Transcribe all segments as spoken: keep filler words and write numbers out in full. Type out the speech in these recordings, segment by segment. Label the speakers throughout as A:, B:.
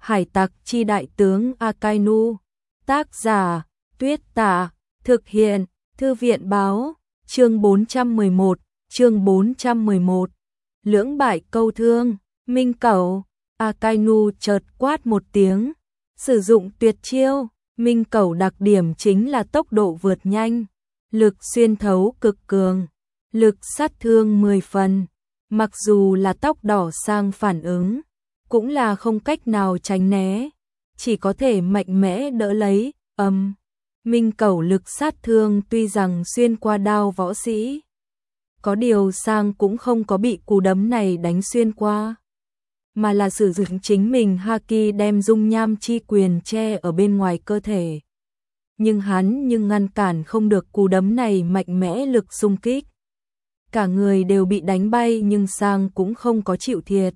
A: Hải tặc chi đại tướng Akainu. Tác giả, Tuyết Tả. Thực hiện, Thư viện báo. Chương bốn trăm mười một, chương bốn trăm mười một. Lưỡng bại câu thương, Minh Cẩu. Akainu chợt quát một tiếng, sử dụng tuyệt chiêu. Minh Cẩu đặc điểm chính là tốc độ vượt nhanh, lực xuyên thấu cực cường, lực sát thương mười phần. Mặc dù là tóc đỏ sang phản ứng, cũng là không cách nào tránh né, chỉ có thể mạnh mẽ đỡ lấy. Âm, Minh Cẩu lực sát thương tuy rằng xuyên qua đao võ sĩ, có điều sang cũng không có bị cú đấm này đánh xuyên qua, mà là sử dụng chính mình haki đem dung nham chi quyền che ở bên ngoài cơ thể. Nhưng hắn nhưng ngăn cản không được cú đấm này mạnh mẽ lực xung kích. Cả người đều bị đánh bay nhưng sang cũng không có chịu thiệt.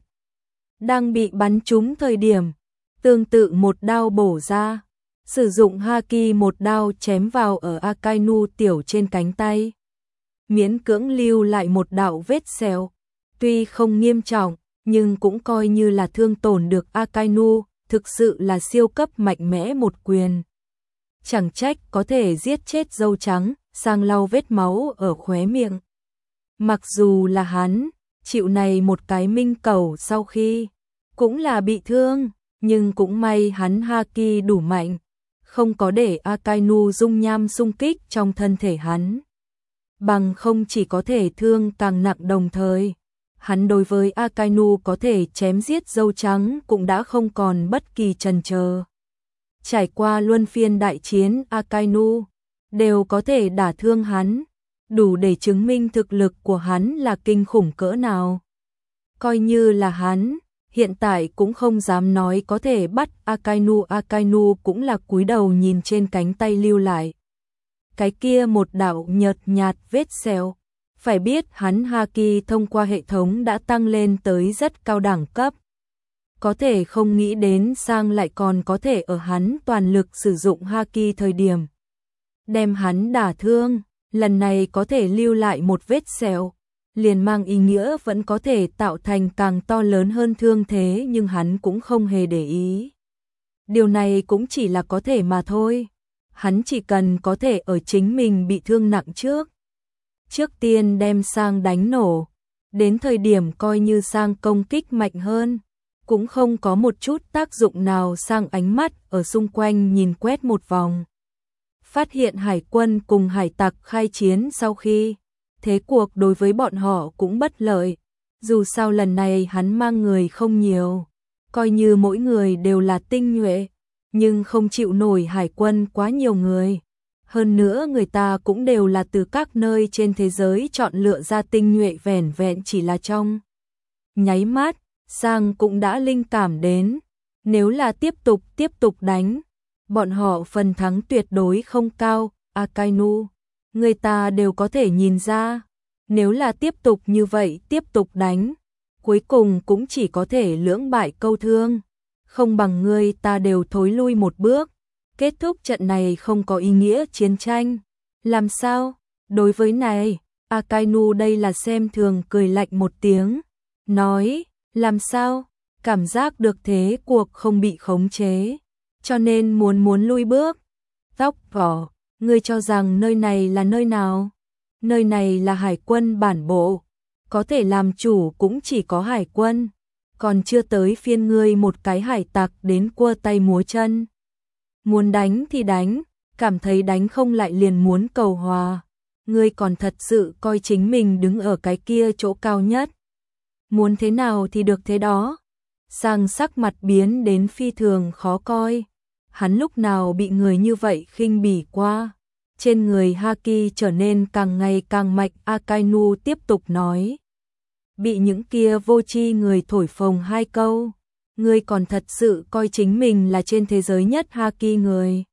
A: Đang bị bắn trúng thời điểm, tương tự một đao bổ ra, sử dụng haki một đao chém vào ở Akainu tiểu trên cánh tay. Miễn cưỡng lưu lại một đạo vết sẹo, tuy không nghiêm trọng, nhưng cũng coi như là thương tổn được Akainu, thực sự là siêu cấp mạnh mẽ một quyền. Chẳng trách có thể giết chết dâu trắng, sang lau vết máu ở khóe miệng. Mặc dù là hắn, chịu này một cái Minh Cẩu sau khi, cũng là bị thương, nhưng cũng may hắn haki đủ mạnh, không có để Akainu dung nham xung kích trong thân thể hắn. Bằng không chỉ có thể thương càng nặng đồng thời. Hắn đối với Akainu có thể chém giết dâu trắng cũng đã không còn bất kỳ chần chờ. Trải qua luân phiên đại chiến Akainu, đều có thể đả thương hắn, đủ để chứng minh thực lực của hắn là kinh khủng cỡ nào. Coi như là hắn, hiện tại cũng không dám nói có thể bắt Akainu. Akainu cũng là cúi đầu nhìn trên cánh tay lưu lại cái kia một đạo nhợt nhạt vết sẹo. Phải biết hắn haki thông qua hệ thống đã tăng lên tới rất cao đẳng cấp. Có thể không nghĩ đến sang lại còn có thể ở hắn toàn lực sử dụng haki thời điểm đem hắn đả thương. Lần này có thể lưu lại một vết sẹo, liền mang ý nghĩa vẫn có thể tạo thành càng to lớn hơn thương thế, nhưng hắn cũng không hề để ý. Điều này cũng chỉ là có thể mà thôi. Hắn chỉ cần có thể ở chính mình bị thương nặng trước. Trước tiên đem sang đánh nổ, đến thời điểm coi như sang công kích mạnh hơn, cũng không có một chút tác dụng nào. Sang ánh mắt ở xung quanh nhìn quét một vòng. Phát hiện hải quân cùng hải tặc khai chiến sau khi, thế cuộc đối với bọn họ cũng bất lợi. Dù sao lần này hắn mang người không nhiều, coi như mỗi người đều là tinh nhuệ, nhưng không chịu nổi hải quân quá nhiều người. Hơn nữa người ta cũng đều là từ các nơi trên thế giới chọn lựa ra tinh nhuệ, vẻn vẹn chỉ là trong nháy mắt, sang cũng đã linh cảm đến, nếu là tiếp tục tiếp tục đánh, bọn họ phần thắng tuyệt đối không cao. Akainu, người ta đều có thể nhìn ra, nếu là tiếp tục như vậy tiếp tục đánh, cuối cùng cũng chỉ có thể lưỡng bại câu thương, không bằng người ta đều thối lui một bước. Kết thúc trận này không có ý nghĩa chiến tranh. Làm sao? Đối với này, Akainu đây là xem thường cười lạnh một tiếng, nói, làm sao? Cảm giác được thế cuộc không bị khống chế, cho nên muốn muốn lui bước. Tóc vỏ, ngươi cho rằng nơi này là nơi nào? Nơi này là hải quân bản bộ, có thể làm chủ cũng chỉ có hải quân, còn chưa tới phiên ngươi một cái hải tặc đến cua tay múa chân. Muốn đánh thì đánh, cảm thấy đánh không lại liền muốn cầu hòa. Ngươi còn thật sự coi chính mình đứng ở cái kia chỗ cao nhất. Muốn thế nào thì được thế đó. Sang sắc mặt biến đến phi thường khó coi. Hắn lúc nào bị người như vậy khinh bỉ qua. Trên người haki trở nên càng ngày càng mạnh. Akainu tiếp tục nói. Bị những kia vô tri người thổi phồng hai câu. Ngươi còn thật sự coi chính mình là trên thế giới nhất haki người.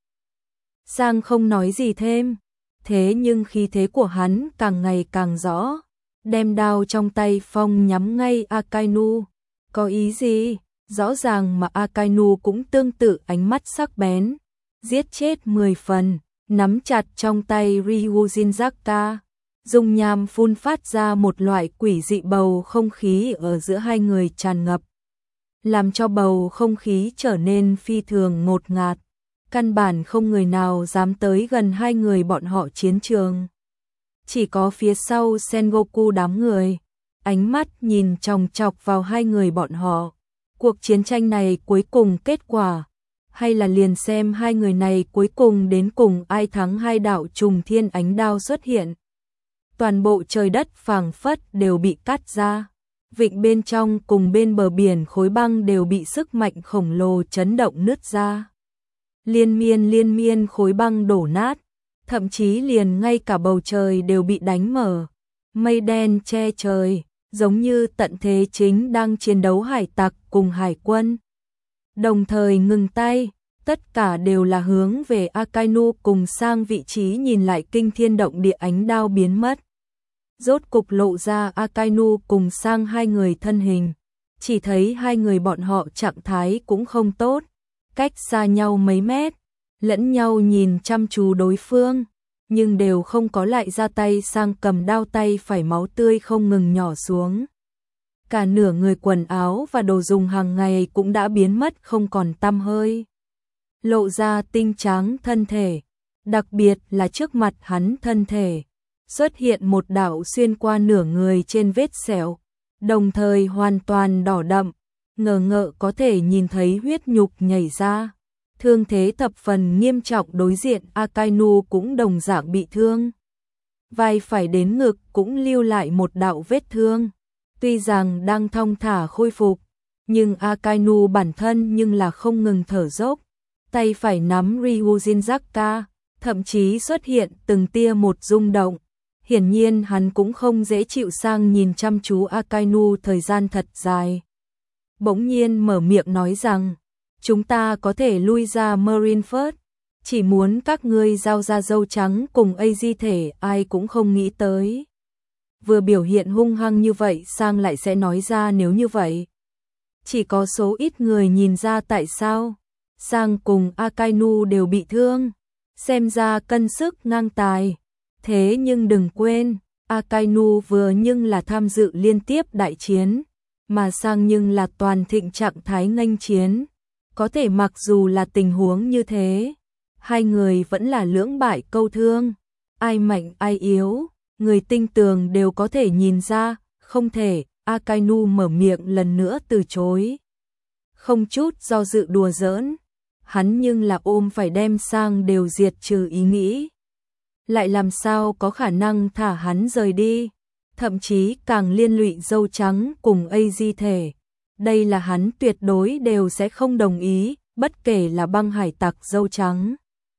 A: Sang không nói gì thêm, thế nhưng khí thế của hắn càng ngày càng rõ, đem đao trong tay phong nhắm ngay Akainu. Có ý gì? Rõ ràng mà Akainu cũng tương tự ánh mắt sắc bén, giết chết mười phần, nắm chặt trong tay Ryujinzaka. Dung nham phun phát ra một loại quỷ dị, bầu không khí ở giữa hai người tràn ngập. làm cho bầu không khí trở nên phi thường ngột ngạt. Căn bản không người nào dám tới gần hai người bọn họ chiến trường. Chỉ có phía sau Sengoku đám người, ánh mắt nhìn chòng chọc vào hai người bọn họ. Cuộc chiến tranh này cuối cùng kết quả, hay là liền xem hai người này cuối cùng đến cùng ai thắng. Hai đạo trùng thiên ánh đao xuất hiện. Toàn bộ trời đất phảng phất đều bị cắt ra. Vịnh bên trong cùng bên bờ biển khối băng đều bị sức mạnh khổng lồ chấn động nứt ra. Liên miên liên miên khối băng đổ nát, thậm chí liền ngay cả bầu trời đều bị đánh mở. Mây đen che trời, giống như tận thế chính đang chiến đấu hải tặc cùng hải quân. Đồng thời ngừng tay, tất cả đều là hướng về Akainu cùng sang vị trí nhìn lại. Kinh thiên động địa ánh đao biến mất. Rốt cục lộ ra Akainu cùng sang hai người thân hình. Chỉ thấy hai người bọn họ trạng thái cũng không tốt, cách xa nhau mấy mét, lẫn nhau nhìn chăm chú đối phương, nhưng đều không có lại ra tay. Sang cầm đao tay phải máu tươi không ngừng nhỏ xuống. Cả nửa người quần áo và đồ dùng hàng ngày cũng đã biến mất không còn tăm hơi. Lộ ra tinh trắng thân thể, đặc biệt là trước mặt hắn thân thể xuất hiện một đạo xuyên qua nửa người trên vết sẹo, đồng thời hoàn toàn đỏ đậm, ngờ ngợ có thể nhìn thấy huyết nhục nhảy ra. Thương thế thập phần nghiêm trọng. Đối diện Akainu cũng đồng dạng bị thương. Vai phải đến ngực cũng lưu lại một đạo vết thương. Tuy rằng đang thong thả khôi phục, nhưng Akainu bản thân nhưng là không ngừng thở dốc. Tay phải nắm Ryujinzaka, thậm chí xuất hiện từng tia một rung động. Hiển nhiên hắn cũng không dễ chịu. Sang nhìn chăm chú Akainu thời gian thật dài, bỗng nhiên mở miệng nói rằng, chúng ta có thể lui ra Marineford, chỉ muốn các ngươi giao ra dâu trắng cùng a di thể. Ai cũng không nghĩ tới, vừa biểu hiện hung hăng như vậy Sang lại sẽ nói ra nếu như vậy. Chỉ có số ít người nhìn ra tại sao Sang cùng Akainu đều bị thương, xem ra cân sức ngang tài. Thế nhưng đừng quên, Akainu vừa nhưng là tham dự liên tiếp đại chiến, mà Sang nhưng là toàn thịnh trạng thái nghênh chiến. Có thể mặc dù là tình huống như thế, hai người vẫn là lưỡng bại câu thương. Ai mạnh ai yếu, người tinh tường đều có thể nhìn ra. Không thể. Akainu mở miệng lần nữa từ chối, không chút do dự đùa giỡn. Hắn nhưng là ôm phải đem Sang đều diệt trừ ý nghĩ, lại làm sao có khả năng thả hắn rời đi, thậm chí càng liên lụy dâu trắng cùng a di thể. Đây là hắn tuyệt đối đều sẽ không đồng ý, bất kể là băng hải tặc dâu trắng,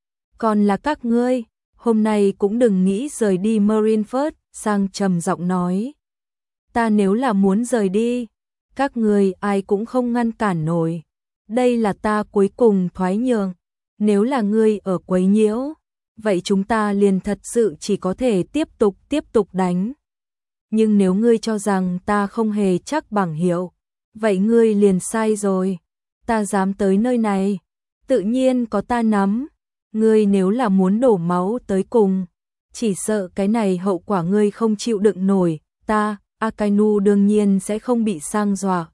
A: còn là các ngươi, hôm nay cũng đừng nghĩ rời đi Marineford. Sang trầm giọng nói, ta nếu là muốn rời đi, các ngươi ai cũng không ngăn cản nổi. Đây là ta cuối cùng thoái nhượng, nếu là ngươi ở quấy nhiễu, vậy chúng ta liền thật sự chỉ có thể tiếp tục tiếp tục đánh. Nhưng nếu ngươi cho rằng ta không hề chắc bằng hiệu, vậy ngươi liền sai rồi. Ta dám tới nơi này, tự nhiên có ta nắm. Ngươi nếu là muốn đổ máu tới cùng, chỉ sợ cái này hậu quả ngươi không chịu đựng nổi. Ta, Akainu đương nhiên sẽ không bị Sang dọa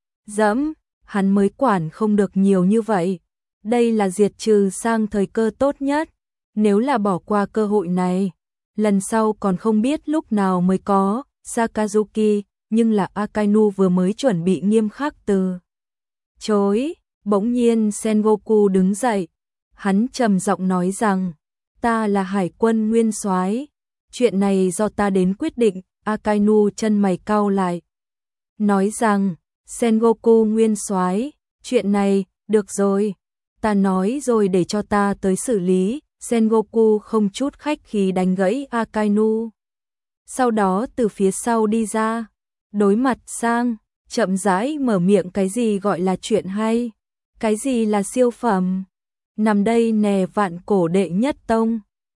A: dẫm, hắn mới quản không được nhiều như vậy. Đây là diệt trừ Sang thời cơ tốt nhất. Nếu là bỏ qua cơ hội này, lần sau còn không biết lúc nào mới có. Sakazuki, nhưng là Akainu vừa mới chuẩn bị nghiêm khắc từ chối, bỗng nhiên Sengoku đứng dậy. Hắn trầm giọng nói rằng, ta là hải quân nguyên soái, chuyện này do ta đến quyết định. Akainu chân mày cau lại, nói rằng, Sengoku nguyên soái, chuyện này, được rồi, ta nói rồi để cho ta tới xử lý. Sengoku không chút khách khí đánh gãy Akainu, sau đó từ phía sau đi ra, đối mặt Sang, chậm rãi mở miệng. Cái gì gọi là chuyện hay, cái gì là siêu phẩm, nằm đây nè vạn cổ đệ nhất tông.